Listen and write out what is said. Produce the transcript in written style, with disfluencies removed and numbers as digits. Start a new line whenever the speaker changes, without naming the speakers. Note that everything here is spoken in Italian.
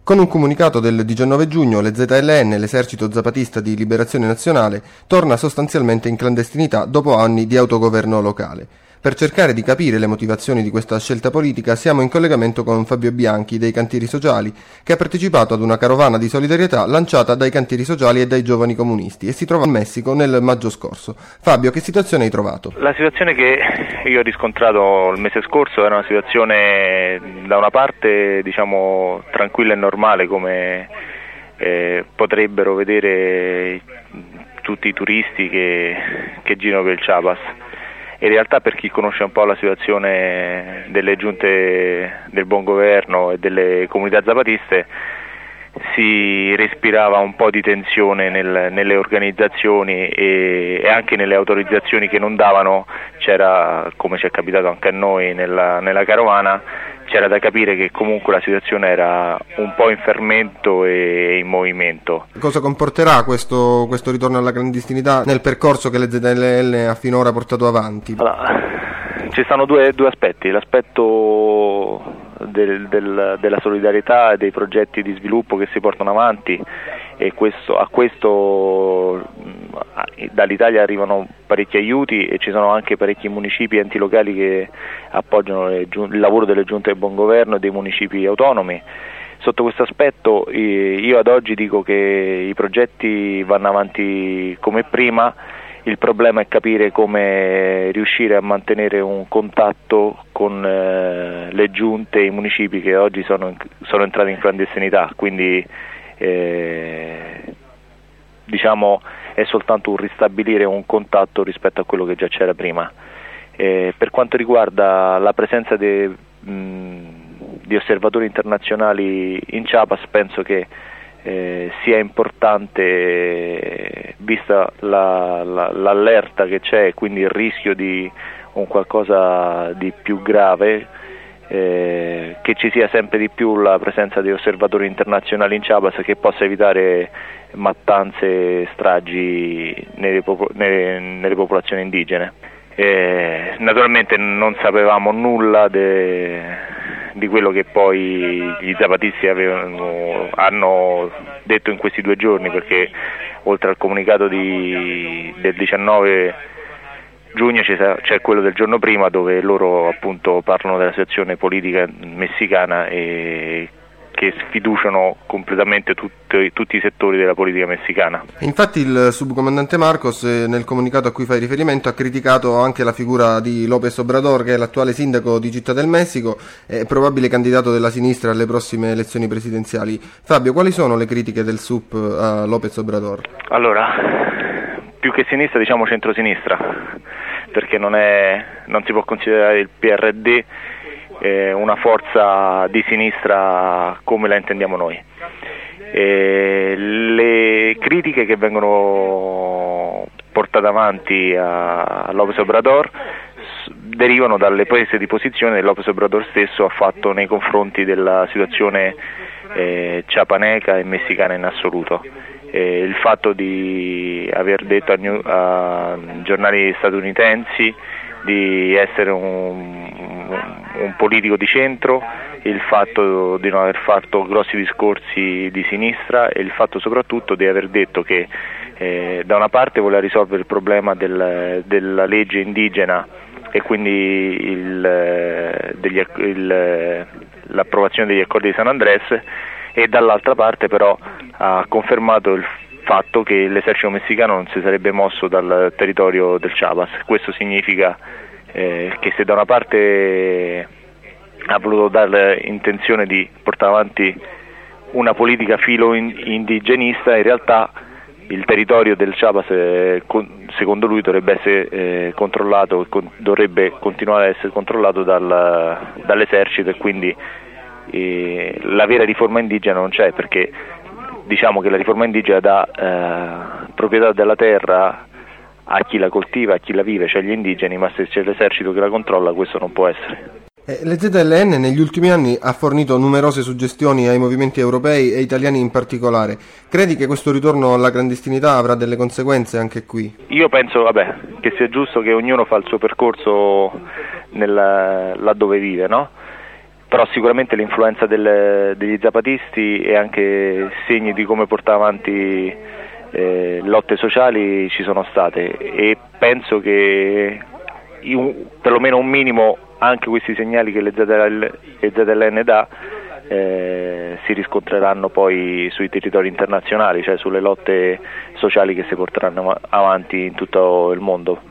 Con un comunicato del 19 giugno, le ZLN, l'Esercito Zapatista di Liberazione Nazionale, torna sostanzialmente in clandestinità dopo anni di autogoverno locale. Per cercare di capire le motivazioni di questa scelta politica siamo in collegamento con Fabio Bianchi dei Cantieri Sociali, che ha partecipato ad una carovana di solidarietà lanciata dai Cantieri Sociali e dai Giovani Comunisti e si trova in Messico nel maggio scorso. Fabio, che situazione hai trovato?
La situazione che io ho riscontrato il mese scorso era una situazione da una parte tranquilla e normale, come potrebbero vedere tutti i turisti che girano per il Chiapas. In realtà, per chi conosce un po' la situazione delle giunte del buon governo e delle comunità zapatiste, si respirava un po' di tensione nelle organizzazioni e anche nelle autorizzazioni che non davano. C'era, come ci è capitato anche a noi nella carovana, c'era da capire che comunque la situazione era un po' in fermento e in movimento.
Cosa comporterà questo ritorno alla clandestinità nel percorso che le ZLN ha finora portato avanti?
Allora, ci stanno due aspetti: l'aspetto della solidarietà e dei progetti di sviluppo che si portano avanti, e a questo dall'Italia arrivano parecchi aiuti e ci sono anche parecchi municipi e enti locali che appoggiano il lavoro delle giunte del buon governo e dei municipi autonomi. Sotto questo aspetto io ad oggi dico che i progetti vanno avanti come prima. Il problema è capire come riuscire a mantenere un contatto con le giunte e i municipi che oggi sono entrati in clandestinità, quindi è soltanto un ristabilire un contatto rispetto a quello che già c'era prima. Per quanto riguarda la presenza di osservatori internazionali in Chiapas, penso che sia importante, vista l'allerta che c'è, quindi il rischio di un qualcosa di più grave, che ci sia sempre di più la presenza di osservatori internazionali in Chiapas, che possa evitare mattanze e stragi nelle popolazioni indigene. Naturalmente non sapevamo nulla di quello che poi gli zapatisti hanno detto in questi 2 giorni, perché oltre al comunicato del 19 giugno c'è quello del giorno prima, dove loro appunto parlano della situazione politica messicana e che sfiduciano completamente tutti i settori della politica messicana.
Infatti il subcomandante Marcos, nel comunicato a cui fai riferimento, ha criticato anche la figura di López Obrador, che è l'attuale sindaco di Città del Messico e probabile candidato della sinistra alle prossime elezioni presidenziali. Fabio, quali sono le critiche del SUP a López Obrador?
Allora, più che sinistra diciamo centrosinistra, perché non si può considerare il PRD una forza di sinistra come la intendiamo noi. Le critiche che vengono portate avanti a López Obrador derivano dalle prese di posizione che López Obrador stesso ha fatto nei confronti della situazione chiapaneca e messicana in assoluto. Il fatto di aver detto a giornali statunitensi di essere un politico di centro, il fatto di non aver fatto grossi discorsi di sinistra e il fatto soprattutto di aver detto che da una parte voleva risolvere il problema della legge indigena e quindi l'approvazione degli accordi di San Andrés, e dall'altra parte però ha confermato il fatto che l'esercito messicano non si sarebbe mosso dal territorio del Chiapas. Questo significa che se da una parte ha voluto dare intenzione di portare avanti una politica filo indigenista, in realtà il territorio del Chiapas secondo lui dovrebbe essere controllato, dovrebbe continuare ad essere controllato dall'esercito, e quindi la vera riforma indigena non c'è, perché diciamo che la riforma indigena dà proprietà della terra a chi la coltiva, a chi la vive, cioè gli indigeni, ma se c'è l'esercito che la controlla questo non può essere.
Le ZLN negli ultimi anni ha fornito numerose suggestioni ai movimenti europei e italiani in particolare. Credi che questo ritorno alla clandestinità avrà delle conseguenze anche qui?
Io penso che sia giusto che ognuno fa il suo percorso là dove vive, no? però sicuramente l'influenza degli zapatisti e anche segni di come portare avanti lotte sociali ci sono state, e penso che perlomeno un minimo anche questi segnali che le ZLN dà si riscontreranno poi sui territori internazionali, cioè sulle lotte sociali che si porteranno avanti in tutto il mondo.